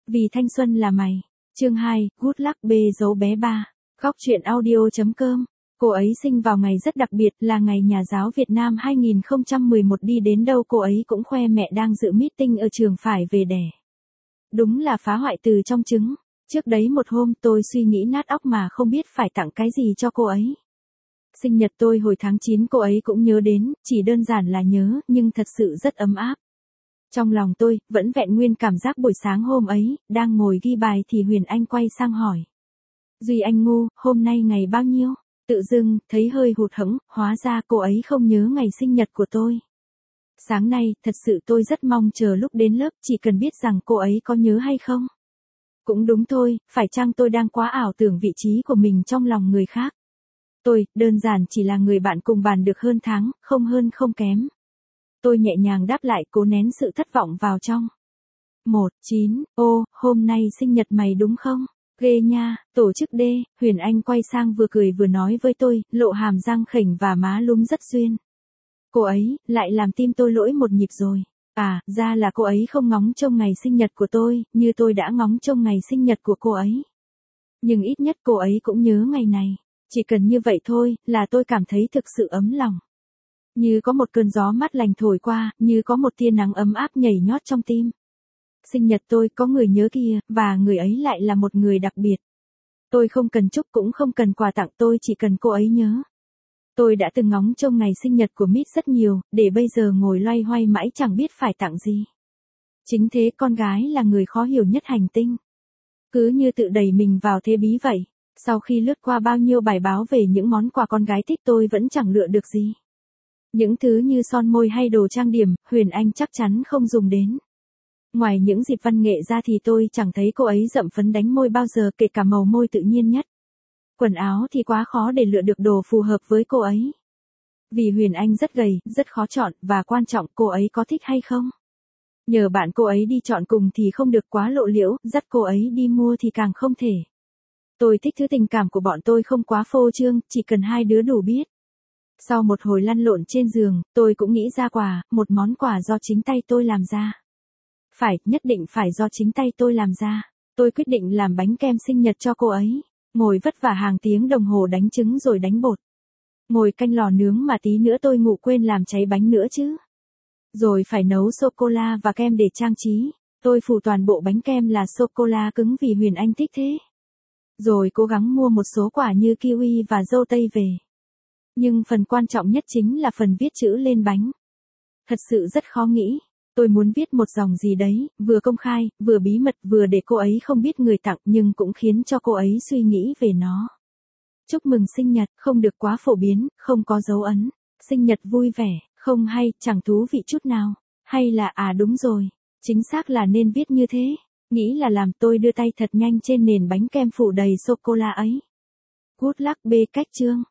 Vì thanh xuân là mày. Chương 2, Good luck B dấu bé 3. Góc truyện audio.com. Cô ấy sinh vào ngày rất đặc biệt là ngày Nhà giáo Việt Nam 2011, đi đến đâu cô ấy cũng khoe mẹ đang dự meeting ở trường phải về đẻ. Đúng là phá hoại từ trong trứng. Trước đấy một hôm tôi suy nghĩ nát óc mà không biết phải tặng cái gì cho cô ấy. Sinh nhật tôi hồi tháng 9 cô ấy cũng nhớ đến, chỉ đơn giản là nhớ nhưng thật sự rất ấm áp. Trong lòng tôi, vẫn vẹn nguyên cảm giác buổi sáng hôm ấy, đang ngồi ghi bài thì Huyền Anh quay sang hỏi. Duy anh ngu, hôm nay ngày bao nhiêu? Tự dưng, thấy hơi hụt hẫng, hóa ra cô ấy không nhớ ngày sinh nhật của tôi. Sáng nay, thật sự tôi rất mong chờ lúc đến lớp, chỉ cần biết rằng cô ấy có nhớ hay không. Cũng đúng thôi, phải chăng tôi đang quá ảo tưởng vị trí của mình trong lòng người khác. Tôi, đơn giản chỉ là người bạn cùng bàn được hơn tháng, không hơn không kém. Tôi nhẹ nhàng đáp lại, cố nén sự thất vọng vào trong. 19, ô, hôm nay sinh nhật mày đúng không? Ghê nha, tổ chức D. Huyền Anh quay sang vừa cười vừa nói với tôi, lộ hàm răng khểnh và má lúm rất duyên. Cô ấy, lại làm tim tôi lỗi một nhịp rồi. À, ra là cô ấy không ngóng trông ngày sinh nhật của tôi, như tôi đã ngóng trông ngày sinh nhật của cô ấy. Nhưng ít nhất cô ấy cũng nhớ ngày này. Chỉ cần như vậy thôi, là tôi cảm thấy thực sự ấm lòng. Như có một cơn gió mát lành thổi qua, như có một tia nắng ấm áp nhảy nhót trong tim. Sinh nhật tôi có người nhớ kia, và người ấy lại là một người đặc biệt. Tôi không cần chúc cũng không cần quà tặng, tôi chỉ cần cô ấy nhớ. Tôi đã từng ngóng trông ngày sinh nhật của Mít rất nhiều, để bây giờ ngồi loay hoay mãi chẳng biết phải tặng gì. Chính thế, con gái là người khó hiểu nhất hành tinh. Cứ như tự đẩy mình vào thế bí vậy. Sau khi lướt qua bao nhiêu bài báo về những món quà con gái thích, tôi vẫn chẳng lựa được gì. Những thứ như son môi hay đồ trang điểm, Huyền Anh chắc chắn không dùng đến. Ngoài những dịp văn nghệ ra thì tôi chẳng thấy cô ấy dậm phấn đánh môi bao giờ, kể cả màu môi tự nhiên nhất. Quần áo thì quá khó để lựa được đồ phù hợp với cô ấy. Vì Huyền Anh rất gầy, rất khó chọn, và quan trọng cô ấy có thích hay không. Nhờ bạn cô ấy đi chọn cùng thì không được quá lộ liễu, dắt cô ấy đi mua thì càng không thể. Tôi thích thứ tình cảm của bọn tôi không quá phô trương, chỉ cần hai đứa đủ biết. Sau một hồi lăn lộn trên giường, tôi cũng nghĩ ra quà, một món quà do chính tay tôi làm ra. Phải, nhất định phải do chính tay tôi làm ra. Tôi quyết định làm bánh kem sinh nhật cho cô ấy. Ngồi vất vả hàng tiếng đồng hồ đánh trứng rồi đánh bột. Ngồi canh lò nướng mà tí nữa tôi ngủ quên làm cháy bánh nữa chứ. Rồi phải nấu sô-cô-la và kem để trang trí. Tôi phủ toàn bộ bánh kem là sô-cô-la cứng vì Huyền Anh thích thế. Rồi cố gắng mua một số quả như kiwi và dâu tây về. Nhưng phần quan trọng nhất chính là phần viết chữ lên bánh. Thật sự rất khó nghĩ. Tôi muốn viết một dòng gì đấy, vừa công khai, vừa bí mật, vừa để cô ấy không biết người tặng, nhưng cũng khiến cho cô ấy suy nghĩ về nó. Chúc mừng sinh nhật, không được quá phổ biến, không có dấu ấn. Sinh nhật vui vẻ, không hay, chẳng thú vị chút nào. Hay là, đúng rồi. Chính xác là nên viết như thế. Nghĩ là làm, tôi đưa tay thật nhanh trên nền bánh kem phủ đầy sô-cô-la ấy. Good luck B cách chương.